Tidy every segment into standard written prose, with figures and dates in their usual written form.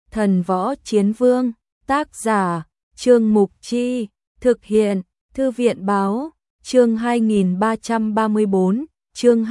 Thần võ chiến vương, tác giả, Trương Mục Chi, thực hiện, Thư viện báo, chương 2334, chương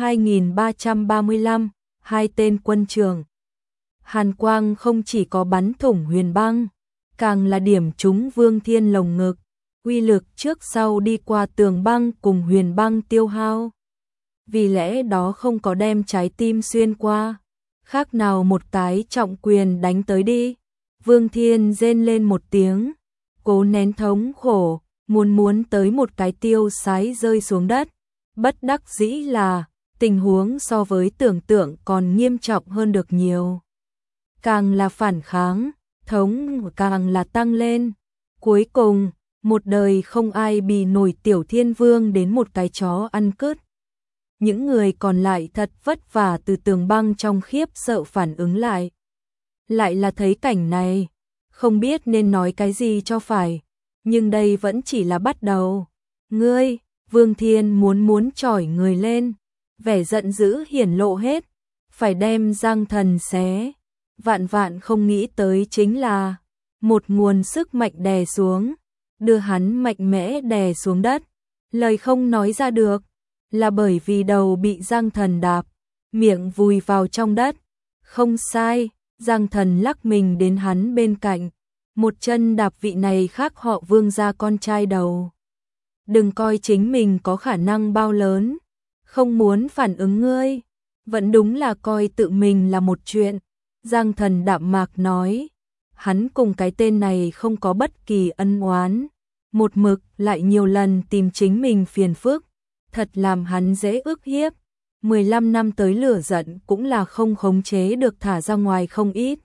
2335, hai tên quân trường. Hàn quang không chỉ có bắn thủng Huyền Băng, càng là điểm trúng Vương Thiên lồng ngực, uy lực trước sau đi qua Tường Băng cùng Huyền Băng tiêu hao. Vì lẽ đó không có đem trái tim xuyên qua, khác nào một cái trọng quyền đánh tới đi. Vương Thiên rên lên một tiếng, cố nén thống khổ, muốn tới một cái tiêu sái rơi xuống đất. Bất đắc dĩ là, tình huống so với tưởng tượng còn nghiêm trọng hơn được nhiều. Càng là phản kháng, thống càng là tăng lên. Cuối cùng, một đời không ai bì nổi Tiểu Thiên Vương đến một cái chó ăn cứt. Những người còn lại thật vất vả từ Tường Băng trong khiếp sợ phản ứng lại. Lại là thấy cảnh này, không biết nên nói cái gì cho phải, nhưng đây vẫn chỉ là bắt đầu. Ngươi, Vương Thiên muốn chỏi người lên, vẻ giận dữ hiển lộ hết, phải đem Giang Thần xé. Vạn không nghĩ tới chính là một nguồn sức mạnh đè xuống, đưa hắn mạnh mẽ đè xuống đất. Lời không nói ra được, là bởi vì đầu bị Giang Thần đạp, miệng vùi vào trong đất. Không sai, Giang Thần lắc mình đến hắn bên cạnh, một chân đạp vị này khác họ Vương gia con trai đầu. Đừng coi chính mình có khả năng bao lớn, không muốn phản ứng ngươi, vẫn đúng là coi tự mình là một chuyện. Giang Thần đạm mạc nói, hắn cùng cái tên này không có bất kỳ ân oán, một mực lại nhiều lần tìm chính mình phiền phức, thật làm hắn dễ ức hiếp. 15 năm tới lửa giận cũng là không khống chế được thả ra ngoài không ít.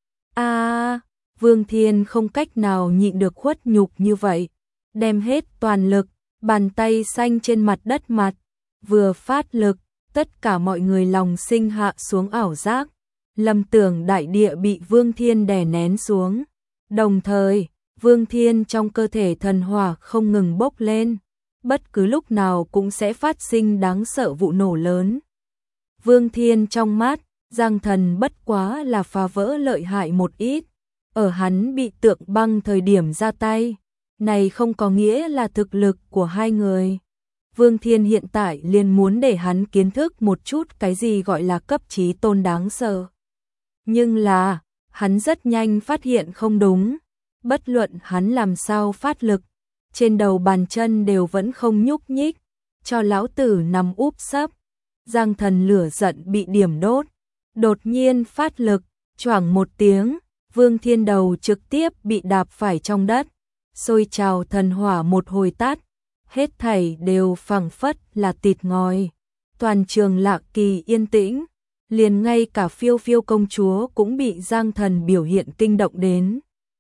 Vương Thiên không cách nào nhịn được khuất nhục như vậy, đem hết toàn lực, bàn tay xanh trên mặt đất mặt, vừa phát lực, tất cả mọi người lòng sinh hạ xuống ảo giác, lầm tưởng đại địa bị Vương Thiên đè nén xuống. Đồng thời, Vương Thiên trong cơ thể thần hỏa không ngừng bốc lên, bất cứ lúc nào cũng sẽ phát sinh đáng sợ vụ nổ lớn. Vương Thiên trong mắt, Giang Thần bất quá là phá vỡ lợi hại một ít, ở hắn bị Tượng Băng thời điểm ra tay, này không có nghĩa là thực lực của hai người. Vương Thiên hiện tại liền muốn để hắn kiến thức một chút cái gì gọi là cấp chí tôn đáng sợ. Nhưng là, hắn rất nhanh phát hiện không đúng, bất luận hắn làm sao phát lực, trên đầu bàn chân đều vẫn không nhúc nhích, cho lão tử nằm úp sấp. Giang Thần lửa giận bị điểm đốt, đột nhiên phát lực, choảng một tiếng, Vương Thiên đầu trực tiếp bị đạp phải trong đất, sôi trào thần hỏa một hồi tắt, hết thảy đều phảng phất là tịt ngòi. Toàn trường Lạc Kỳ yên tĩnh, liền ngay cả Phiêu Phiêu công chúa cũng bị Giang Thần biểu hiện kinh động đến.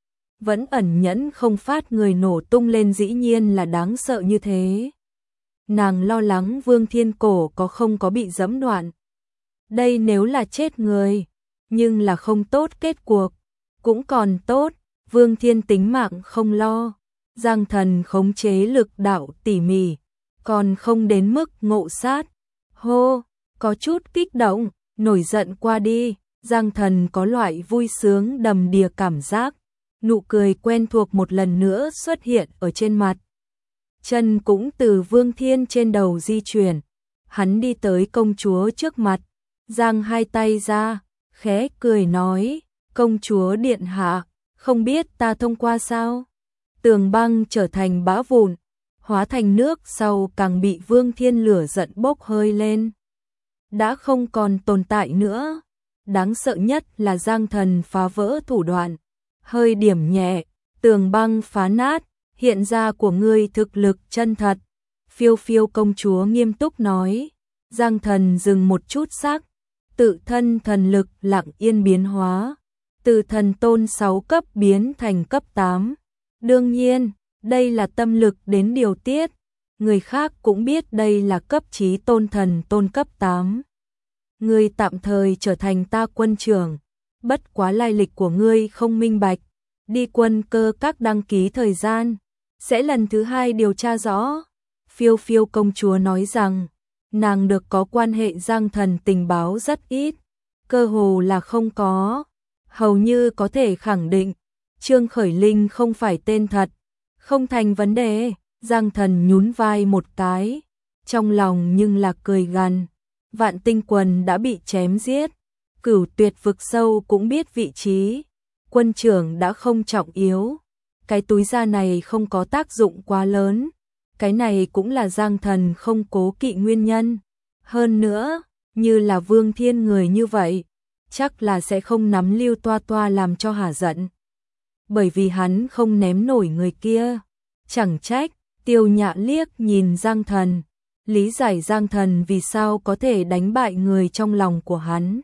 Vẫn ẩn nhẫn không phát người nổ tung lên dĩ nhiên là đáng sợ như thế. Nàng lo lắng Vương Thiên cổ có không có bị giẫm đoạn. Đây nếu là chết người, nhưng là không tốt kết cuộc, cũng còn tốt, Vương Thiên tính mạng không lo. Giang Thần khống chế lực đạo tỉ mỉ, còn không đến mức ngộ sát. Hô, có chút kích động, nổi giận qua đi, Giang Thần có loại vui sướng đầm đìa cảm giác. Nụ cười quen thuộc một lần nữa xuất hiện ở trên mặt. Chân cũng từ Vương Thiên trên đầu di chuyển. Hắn đi tới công chúa trước mặt, giang hai tay ra, khẽ cười nói, công chúa điện hạ, không biết ta thông qua sao? Tường Băng trở thành bã vụn, hóa thành nước sau càng bị Vương Thiên lửa giận bốc hơi lên. Đã không còn tồn tại nữa. Đáng sợ nhất là Giang Thần phá vỡ thủ đoạn. Hơi điểm nhẹ, Tường Băng phá nát, hiện ra của ngươi thực lực chân thật. Phiêu Phiêu công chúa nghiêm túc nói. Giang Thần dừng một chút sắc, tự thân thần lực lặng yên biến hóa, từ thần tôn 6 cấp biến thành cấp 8. Đương nhiên, đây là tâm lực đến điều tiết, người khác cũng biết đây là cấp chí tôn thần tôn cấp 8. Ngươi tạm thời trở thành ta quân trưởng, bất quá lai lịch của ngươi không minh bạch, đi quân cơ các đăng ký thời gian, sẽ lần thứ 2 điều tra rõ. Phiêu Phiêu công chúa nói rằng, nàng được có quan hệ Giang Thần tình báo rất ít, cơ hồ là không có. hầu như có thể khẳng định, Trương Khởi Linh không phải tên thật, không thành vấn đề. Giang Thần nhún vai một cái, trong lòng nhưng là cười gằn, Vạn Tinh Quần đã bị chém giết, Cửu Tuyệt vực sâu cũng biết vị trí, quân trưởng đã không trọng yếu, cái túi da này không có tác dụng quá lớn, cái này cũng là Giang Thần không cố kỵ nguyên nhân. Hơn nữa, như là Vương Thiên người như vậy, chắc là sẽ không nắm Lưu Toa Toa làm cho hả giận. Bởi vì hắn không ném nổi người kia. Chẳng trách, Tiêu Nhã liếc nhìn Giang Thần, lý giải Giang Thần vì sao có thể đánh bại người trong lòng của hắn.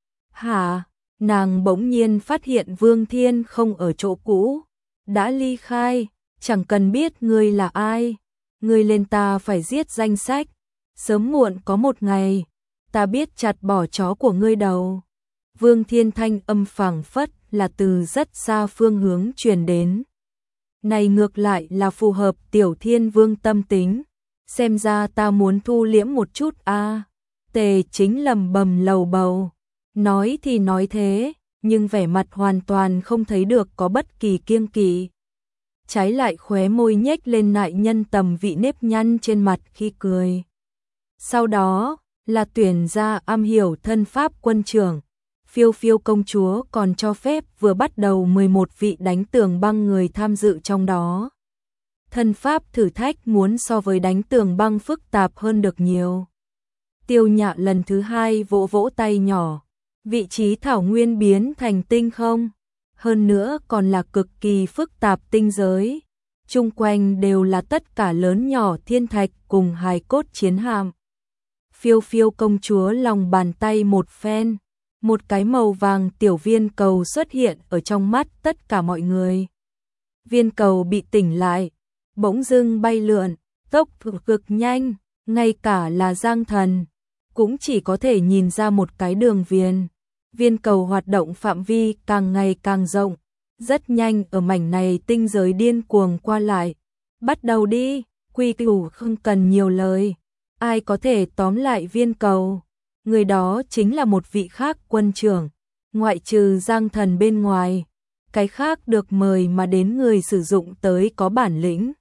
Hả? Nàng bỗng nhiên phát hiện Vương Thiên không ở chỗ cũ, đã ly khai, chẳng cần biết ngươi là ai, ngươi lên ta phải giết danh sách, sớm muộn có một ngày, ta biết chặt bỏ chó của ngươi đầu. Vương Thiên thanh âm phảng phất là từ rất xa phương hướng truyền đến. Này ngược lại là phù hợp Tiểu Thiên Vương tâm tính, xem ra ta muốn thu liễm một chút a. Tề Chính lầm bầm lầu bầu, nói thì nói thế, nhưng vẻ mặt hoàn toàn không thấy được có bất kỳ kiêng kỵ. Trái lại khóe môi nhếch lên nại nhân tầm vị nếp nhăn trên mặt khi cười. Sau đó là tuyển ra am hiểu thân pháp quân trưởng. Phiêu Phiêu công chúa còn cho phép vừa bắt đầu 11 vị đánh tường băng người tham dự trong đó. Thân pháp thử thách muốn so với đánh tường băng phức tạp hơn được nhiều. Tiêu Nhã lần thứ hai vỗ vỗ tay nhỏ, vị trí thảo nguyên biến thành tinh không, hơn nữa còn là cực kỳ phức tạp tinh giới. Chung quanh đều là tất cả lớn nhỏ thiên thạch cùng hài cốt chiến hạm. Phiêu Phiêu công chúa lòng bàn tay một phen, một cái màu vàng tiểu viên cầu xuất hiện ở trong mắt tất cả mọi người. Viên cầu bị tỉnh lại, bỗng dưng bay lượn, tốc độ cực nhanh, ngay cả là Giang Thần cũng chỉ có thể nhìn ra một cái đường viền. Viên cầu hoạt động phạm vi càng ngày càng rộng, rất nhanh ở mảnh này tinh giới điên cuồng qua lại. Bắt đầu đi, quy củ không cần nhiều lời, ai có thể tóm lại viên cầu, người đó chính là một vị khác quân trưởng, ngoại trừ Giang Thần bên ngoài, cái khác được mời mà đến người sử dụng tới có bản lĩnh.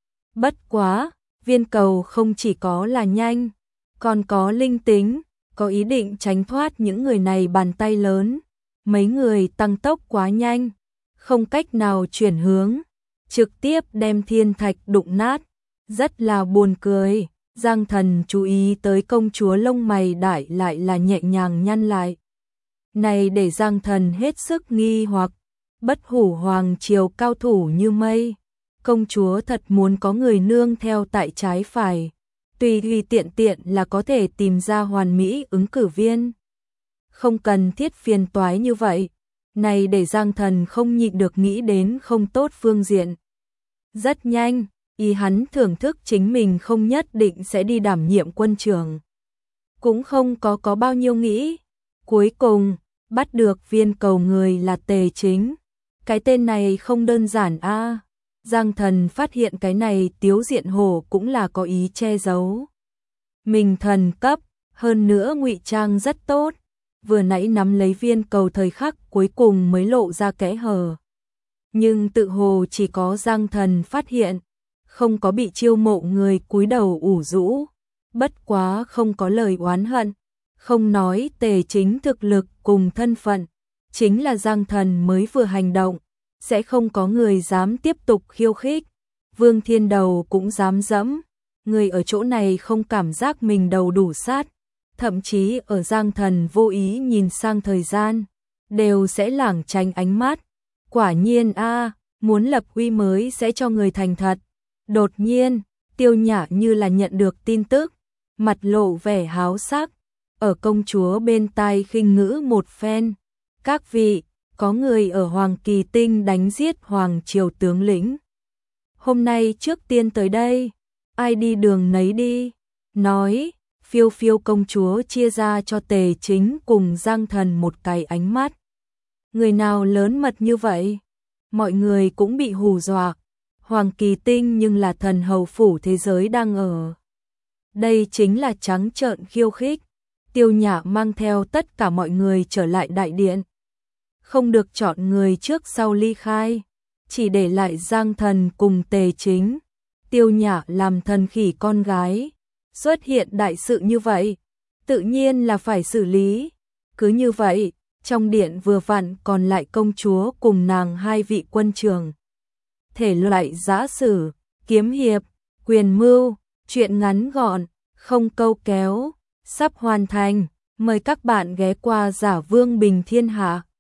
Bất quá, viên cầu không chỉ có là nhanh, còn có linh tính, có ý định tránh thoát những người này bàn tay lớn. Mấy người tăng tốc quá nhanh, không cách nào chuyển hướng, trực tiếp đem thiên thạch đụng nát, rất là buồn cười. Giang Thần chú ý tới công chúa lông mày đại lại là nhẹ nhàng nhăn lại. Này để Giang Thần hết sức nghi hoặc, Bất Hủ hoàng triều cao thủ như mây, công chúa thật muốn có người nương theo tại trái phải, tùy tiện tiện là có thể tìm ra hoàn mỹ ứng cử viên. Không cần thiết phiền toái như vậy, này để Giang Thần không nhịn được nghĩ đến không tốt phương diện. Rất nhanh, ý hắn thưởng thức chính mình không nhất định sẽ đi đảm nhiệm quân trưởng. Cũng không có bao nhiêu nghĩ. Cuối cùng, bắt được viên cầu người là Tề Chính. Cái tên này không đơn giản a. Giang Thần phát hiện cái này Tiếu Diện Hổ cũng là có ý che giấu. Mình thần cấp, hơn nữa ngụy trang rất tốt. Vừa nãy nắm lấy viên cầu thời khắc cuối cùng mới lộ ra kẽ hở. Nhưng tự hồ chỉ có Giang Thần phát hiện, không có bị chiêu mộ người cúi đầu ủ rũ. Bất quá không có lời oán hận, không nói Tề Chính thực lực cùng thân phận, chính là Giang Thần mới vừa hành động, sẽ không có người dám tiếp tục khiêu khích. Vương Thiên đầu cũng dám dẫm, người ở chỗ này không cảm giác mình đầu đủ sát, thậm chí ở Giang Thần vô ý nhìn sang thời gian, đều sẽ lảng tránh ánh mắt. Quả nhiên a, muốn lập uy mới sẽ cho người thành thật. Đột nhiên, Tiêu Nhã như là nhận được tin tức, mặt lộ vẻ háo sắc, ở công chúa bên tai khinh ngữ một phen. Các vị, có người ở Hoàng Kỳ Tinh đánh giết Hoàng Triều tướng lĩnh. Hôm nay trước tiên tới đây, ai đi đường nấy đi. Nói, Phiêu Phiêu công chúa chia ra cho Tề Chính cùng Giang Thần một cái ánh mắt. Người nào lớn mật như vậy? Mọi người cũng bị hù dọa. Hoàng Kỳ Tinh nhưng là thần hầu phủ thế giới đang ở. Đây chính là trắng trợn khiêu khích. Tiêu Nhã mang theo tất cả mọi người trở lại đại điện. không được chọn người trước sau ly khai, chỉ để lại Giang Thần cùng Tề Chính. Tiêu Nhã làm thần khỉ con gái, xuất hiện đại sự như vậy, tự nhiên là phải xử lý. Cứ như vậy, trong điện vừa vặn còn lại công chúa cùng nàng hai vị quân trưởng. Thể loại giã sử, kiếm hiệp, quyền mưu, truyện ngắn gọn, không câu kéo, sắp hoàn thành. Mời các bạn ghé qua Giả Vương Bình Thiên Hạ.